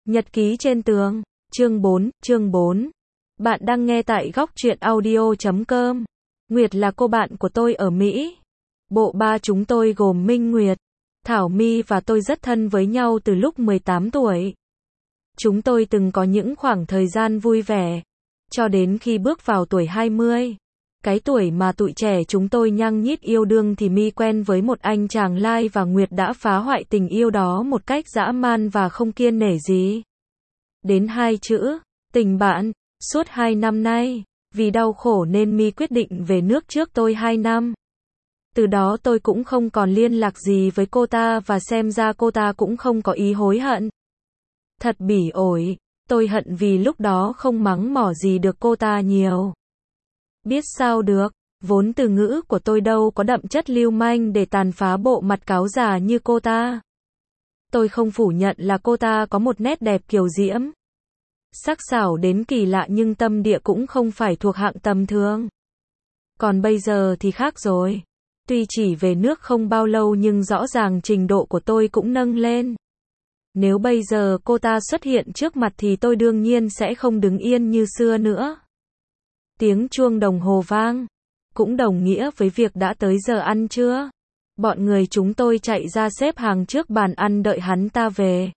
Nhật ký trên tường, chương 4. Bạn đang nghe tại góc truyện audio.com. Nguyệt là cô bạn của tôi ở Mỹ. Bộ ba chúng tôi gồm Minh Nguyệt, Thảo My và tôi rất thân với nhau từ lúc 18 tuổi. Chúng tôi từng có những khoảng thời gian vui vẻ, cho đến khi bước vào tuổi 20. Cái tuổi mà tụi trẻ chúng tôi nhăng nhít yêu đương thì My quen với một anh chàng Lai và Nguyệt đã phá hoại tình yêu đó một cách dã man và không kiêng nể gì. Đến 2 chữ, tình bạn. Suốt 2 năm nay, vì đau khổ nên My quyết định về nước trước tôi 2 năm. Từ đó tôi cũng không còn liên lạc gì với cô ta và xem ra cô ta cũng không có ý hối hận. Thật bỉ ổi, tôi hận vì lúc đó không mắng mỏ gì được cô ta nhiều. Biết sao được, vốn từ ngữ của tôi đâu có đậm chất lưu manh để tàn phá bộ mặt cáo già như cô ta. Tôi không phủ nhận là cô ta có một nét đẹp kiều diễm, sắc sảo đến kỳ lạ nhưng tâm địa cũng không phải thuộc hạng tầm thường. Còn bây giờ thì khác rồi. Tuy chỉ về nước không bao lâu nhưng rõ ràng trình độ của tôi cũng nâng lên. Nếu bây giờ cô ta xuất hiện trước mặt thì tôi đương nhiên sẽ không đứng yên như xưa nữa. Tiếng chuông đồng hồ vang, cũng đồng nghĩa với việc đã tới giờ ăn trưa. Bọn người chúng tôi chạy ra xếp hàng trước bàn ăn đợi hắn ta về.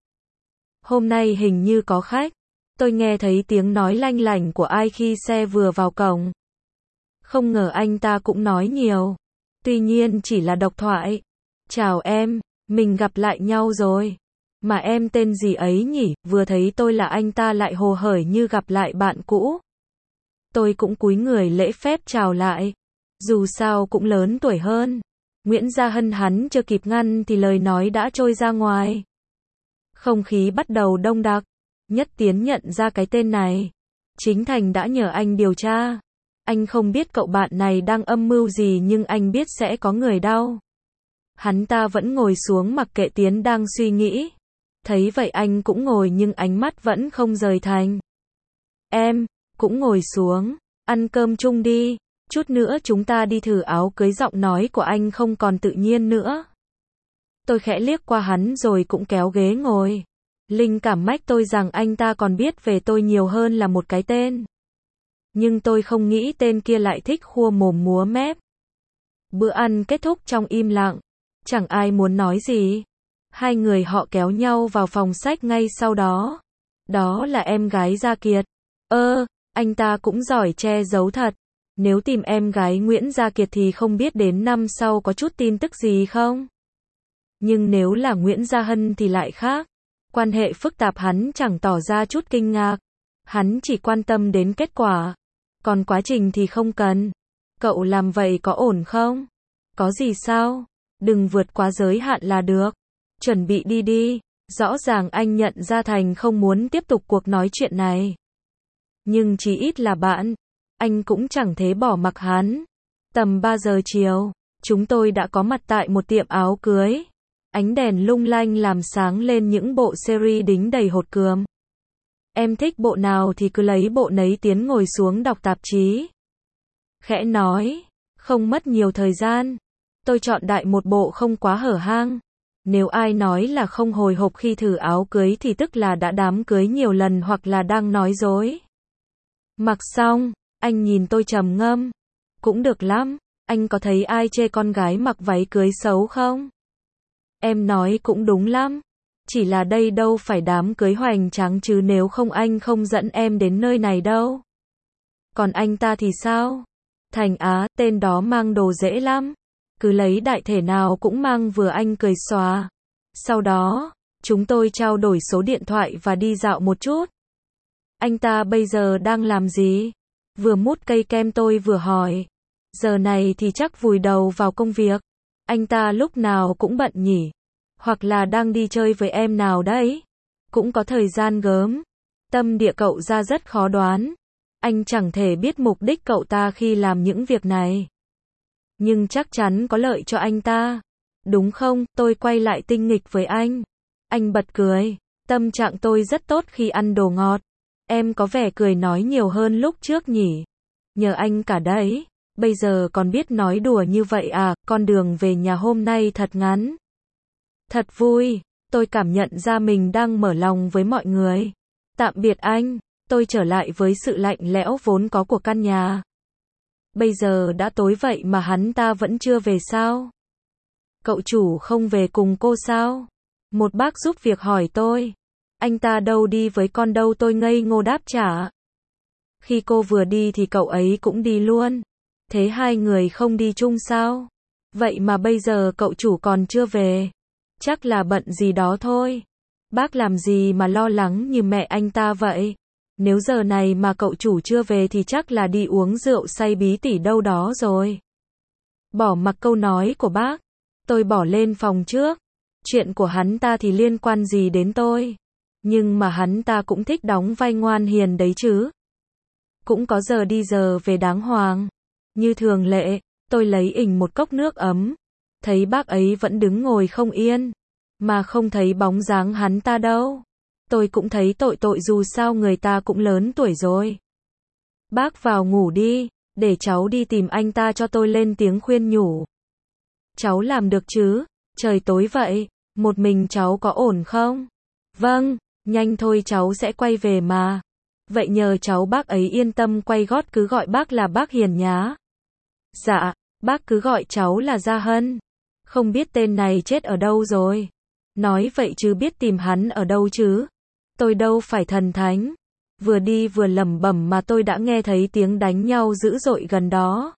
Hôm nay hình như có khách. Tôi nghe thấy tiếng nói lanh lảnh của ai khi xe vừa vào cổng. Không ngờ anh ta cũng nói nhiều. Tuy nhiên chỉ là độc thoại. Chào em, mình gặp lại nhau rồi. Mà em tên gì ấy nhỉ? Vừa thấy tôi là anh ta lại hồ hởi như gặp lại bạn cũ. Tôi cũng cúi người lễ phép chào lại. Dù sao cũng lớn tuổi hơn. Nguyễn Gia Hân hắn chưa kịp ngăn thì lời nói đã trôi ra ngoài. Không khí bắt đầu đông đặc. Nhất Tiến nhận ra cái tên này. Chính Thành đã nhờ anh điều tra. Anh không biết cậu bạn này đang âm mưu gì nhưng anh biết sẽ có người đau. Hắn ta vẫn ngồi xuống mặc kệ Tiến đang suy nghĩ. Thấy vậy anh cũng ngồi nhưng ánh mắt vẫn không rời Thành. Em, cũng ngồi xuống, ăn cơm chung đi. Chút nữa chúng ta đi thử áo cưới. Giọng nói của anh không còn tự nhiên nữa. Tôi khẽ liếc qua hắn rồi cũng kéo ghế ngồi. Linh cảm mách tôi rằng anh ta còn biết về tôi nhiều hơn là một cái tên. Nhưng tôi không nghĩ tên kia lại thích khua mồm múa mép. Bữa ăn kết thúc trong im lặng. Chẳng ai muốn nói gì. Hai người họ kéo nhau vào phòng sách ngay sau đó. Đó là em gái Gia Kiệt. Anh ta cũng giỏi che giấu thật. Nếu tìm em gái Nguyễn Gia Kiệt thì không biết đến năm sau có chút tin tức gì không? Nhưng nếu là Nguyễn Gia Hân thì lại khác. Quan hệ phức tạp hắn chẳng tỏ ra chút kinh ngạc. Hắn chỉ quan tâm đến kết quả. Còn quá trình thì không cần. Cậu làm vậy có ổn không? Có gì sao? Đừng vượt quá giới hạn là được. Chuẩn bị đi đi. Rõ ràng anh nhận ra Thành không muốn tiếp tục cuộc nói chuyện này. Nhưng chí ít là bạn. Anh cũng chẳng thế bỏ mặc hắn. Tầm 3 giờ chiều, chúng tôi đã có mặt tại một tiệm áo cưới. Ánh đèn lung lanh làm sáng lên những bộ series đính đầy hột cườm. Em thích bộ nào thì cứ lấy bộ nấy. Tiến ngồi xuống đọc tạp chí. Khẽ nói, không mất nhiều thời gian. Tôi chọn đại một bộ không quá hở hang. Nếu ai nói là không hồi hộp khi thử áo cưới thì tức là đã đám cưới nhiều lần hoặc là đang nói dối. Mặc xong, anh nhìn tôi trầm ngâm. Cũng được lắm, anh có thấy ai chê con gái mặc váy cưới xấu không? Em nói cũng đúng lắm. Chỉ là đây đâu phải đám cưới hoành tráng chứ nếu không anh không dẫn em đến nơi này đâu. Còn anh ta thì sao? Thành á, tên đó mang đồ dễ lắm. Cứ lấy đại thể nào cũng mang vừa. Anh cười xòa. Sau đó, chúng tôi trao đổi số điện thoại và đi dạo một chút. Anh ta bây giờ đang làm gì? Vừa mút cây kem tôi vừa hỏi. Giờ này thì chắc vùi đầu vào công việc. Anh ta lúc nào cũng bận nhỉ? Hoặc là đang đi chơi với em nào đấy? Cũng có thời gian gớm. Tâm địa cậu ra rất khó đoán. Anh chẳng thể biết mục đích cậu ta khi làm những việc này. Nhưng chắc chắn có lợi cho anh ta. Đúng không? Tôi quay lại tinh nghịch với anh. Anh bật cười. Tâm trạng tôi rất tốt khi ăn đồ ngọt. Em có vẻ cười nói nhiều hơn lúc trước nhỉ? Nhờ anh cả đấy. Bây giờ còn biết nói đùa như vậy à? Con đường về nhà hôm nay thật ngắn. Thật vui. Tôi cảm nhận ra mình đang mở lòng với mọi người. Tạm biệt anh, tôi trở lại với sự lạnh lẽo vốn có của căn nhà. Bây giờ đã tối vậy mà hắn ta vẫn chưa về sao? Cậu chủ không về cùng cô sao? Một bác giúp việc hỏi tôi. Anh ta đâu đi với con đâu, tôi ngây ngô đáp trả. Khi cô vừa đi thì cậu ấy cũng đi luôn. Thế hai người không đi chung sao? Vậy mà bây giờ cậu chủ còn chưa về. Chắc là bận gì đó thôi. Bác làm gì mà lo lắng như mẹ anh ta vậy? Nếu giờ này mà cậu chủ chưa về thì chắc là đi uống rượu say bí tỉ đâu đó rồi. Bỏ mặc câu nói của bác, tôi bỏ lên phòng trước. Chuyện của hắn ta thì liên quan gì đến tôi? Nhưng mà hắn ta cũng thích đóng vai ngoan hiền đấy chứ. Cũng có giờ đi giờ về đàng hoàng. Như thường lệ, tôi lấy ình một cốc nước ấm. Thấy bác ấy vẫn đứng ngồi không yên. Mà không thấy bóng dáng hắn ta đâu. Tôi cũng thấy tội dù sao người ta cũng lớn tuổi rồi. Bác vào ngủ đi, để cháu đi tìm anh ta, cho tôi lên tiếng khuyên nhủ. Cháu làm được chứ, trời tối vậy, một mình cháu có ổn không? Vâng, nhanh thôi cháu sẽ quay về mà. Vậy nhờ cháu bác ấy yên tâm quay gót, cứ gọi bác là bác Hiền nhá. Dạ, bác cứ gọi cháu là Gia Hân. Không biết tên này chết ở đâu rồi. Nói vậy chứ biết tìm hắn ở đâu chứ. Tôi đâu phải thần thánh. Vừa đi vừa lẩm bẩm mà tôi đã nghe thấy tiếng đánh nhau dữ dội gần đó.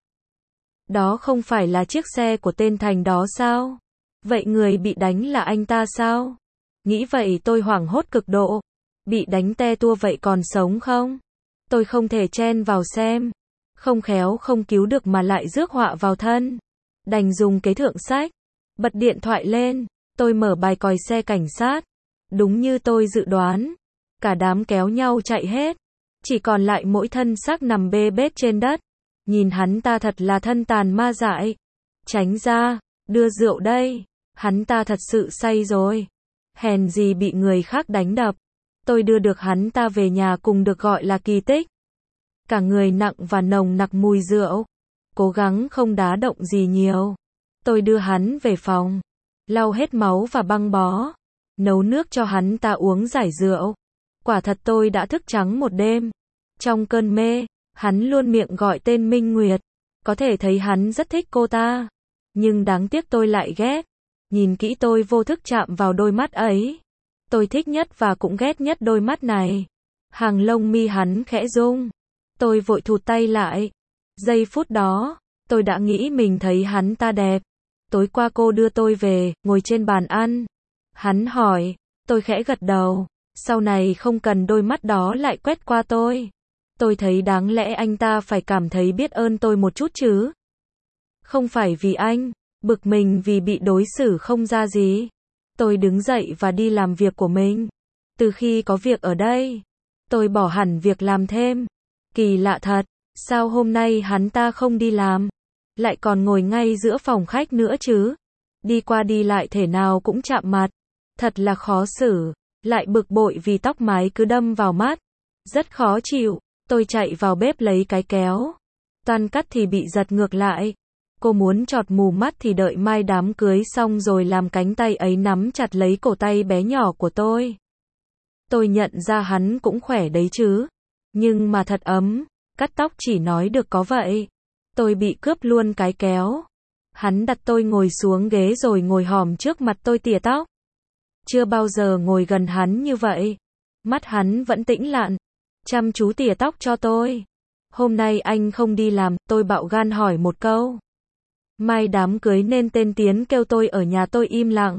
Đó không phải là chiếc xe của tên Thành đó sao? Vậy người bị đánh là anh ta sao? Nghĩ vậy tôi hoảng hốt cực độ. Bị đánh te tua vậy còn sống không? Tôi không thể chen vào xem. Không khéo không cứu được mà lại rước họa vào thân. Đành dùng kế thượng sách. Bật điện thoại lên. Tôi mở bài còi xe cảnh sát. Đúng như tôi dự đoán. Cả đám kéo nhau chạy hết. Chỉ còn lại mỗi thân xác nằm bê bết trên đất. Nhìn hắn ta thật là thân tàn ma dại. Tránh ra, đưa rượu đây. Hắn ta thật sự say rồi. Hèn gì bị người khác đánh đập. Tôi đưa được hắn ta về nhà cùng được gọi là kỳ tích. Cả người nặng và nồng nặc mùi rượu. Cố gắng không đá động gì nhiều. Tôi đưa hắn về phòng. Lau hết máu và băng bó. Nấu nước cho hắn ta uống giải rượu. Quả thật tôi đã thức trắng một đêm. Trong cơn mê, hắn luôn miệng gọi tên Minh Nguyệt. Có thể thấy hắn rất thích cô ta. Nhưng đáng tiếc tôi lại ghét. Nhìn kỹ tôi vô thức chạm vào đôi mắt ấy. Tôi thích nhất và cũng ghét nhất đôi mắt này. Hàng lông mi hắn khẽ rung. Tôi vội thụt tay lại. Giây phút đó, tôi đã nghĩ mình thấy hắn ta đẹp. Tối qua cô đưa tôi về, ngồi trên bàn ăn. Hắn hỏi, tôi khẽ gật đầu. Sau này không cần đôi mắt đó lại quét qua tôi. Tôi thấy đáng lẽ anh ta phải cảm thấy biết ơn tôi một chút chứ. Không phải vì anh, bực mình vì bị đối xử không ra gì. Tôi đứng dậy và đi làm việc của mình. Từ khi có việc ở đây, tôi bỏ hẳn việc làm thêm. Kỳ lạ thật, sao hôm nay hắn ta không đi làm, lại còn ngồi ngay giữa phòng khách nữa chứ. Đi qua đi lại thể nào cũng chạm mặt. Thật là khó xử, lại bực bội vì tóc mái cứ đâm vào mắt. Rất khó chịu, tôi chạy vào bếp lấy cái kéo. Toan cắt thì bị giật ngược lại. Cô muốn chọt mù mắt thì đợi mai đám cưới xong rồi làm, cánh tay ấy nắm chặt lấy cổ tay bé nhỏ của tôi. Tôi nhận ra hắn cũng khỏe đấy chứ. Nhưng mà thật ấm, cắt tóc chỉ nói được có vậy. Tôi bị cướp luôn cái kéo. Hắn đặt tôi ngồi xuống ghế rồi ngồi hòm trước mặt tôi tỉa tóc. Chưa bao giờ ngồi gần hắn như vậy. Mắt hắn vẫn tĩnh lặng, chăm chú tỉa tóc cho tôi. Hôm nay anh không đi làm, tôi bạo gan hỏi một câu. Mai đám cưới nên tên Tiến kêu tôi ở nhà, tôi im lặng.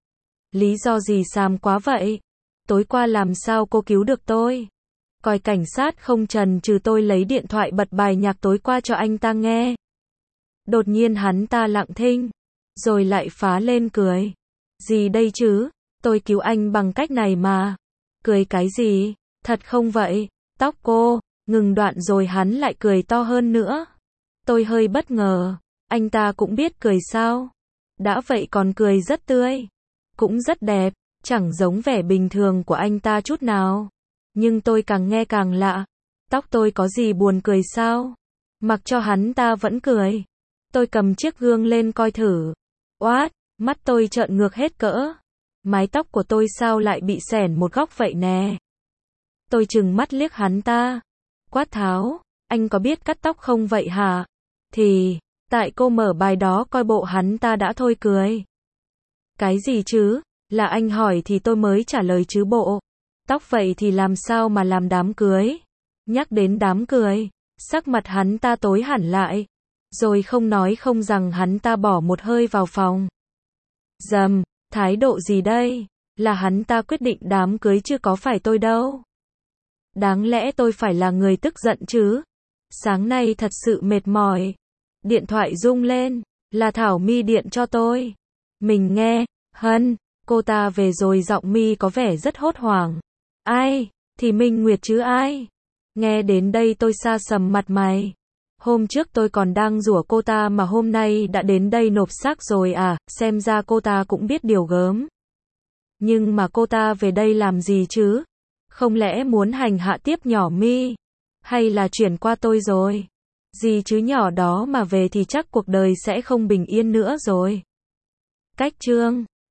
Lý do gì xàm quá vậy? Tối qua làm sao cô cứu được tôi? Coi cảnh sát không chần chừ, tôi lấy điện thoại bật bài nhạc tối qua cho anh ta nghe. Đột nhiên hắn ta lặng thinh, rồi lại phá lên cười. Gì đây chứ? Tôi cứu anh bằng cách này mà. Cười cái gì? Thật không vậy? Tóc cô, ngừng đoạn rồi hắn lại cười to hơn nữa. Tôi hơi bất ngờ. Anh ta cũng biết cười sao? Đã vậy còn cười rất tươi. Cũng rất đẹp, chẳng giống vẻ bình thường của anh ta chút nào. Nhưng tôi càng nghe càng lạ. Tóc tôi có gì buồn cười sao? Mặc cho hắn ta vẫn cười. Tôi cầm chiếc gương lên coi thử. Oát, mắt tôi trợn ngược hết cỡ. Mái tóc của tôi sao lại bị xẻn một góc vậy nè? Tôi trừng mắt liếc hắn ta. Quát tháo, anh có biết cắt tóc không vậy hả? Thì, tại cô mở bài đó coi bộ hắn ta đã thôi cười. Cái gì chứ? Là anh hỏi thì tôi mới trả lời chứ bộ. Tóc vậy thì làm sao mà làm đám cưới? Nhắc đến đám cưới, sắc mặt hắn ta tối hẳn lại. Rồi không nói không rằng hắn ta bỏ một hơi vào phòng. Dầm, thái độ gì đây? Là hắn ta quyết định đám cưới chứ có phải tôi đâu. Đáng lẽ tôi phải là người tức giận chứ. Sáng nay thật sự mệt mỏi. Điện thoại rung lên, là Thảo My điện cho tôi. Mình nghe, Hân, cô ta về rồi, giọng My có vẻ rất hốt hoảng. Ai? Thì Minh Nguyệt chứ ai? Nghe đến đây tôi sa sầm mặt mày. Hôm trước tôi còn đang rủa cô ta mà hôm nay đã đến đây nộp xác rồi à, xem ra cô ta cũng biết điều gớm. Nhưng mà cô ta về đây làm gì chứ? Không lẽ muốn hành hạ tiếp nhỏ My? Hay là chuyển qua tôi rồi? Gì chứ nhỏ đó mà về thì chắc cuộc đời sẽ không bình yên nữa rồi. Cách chương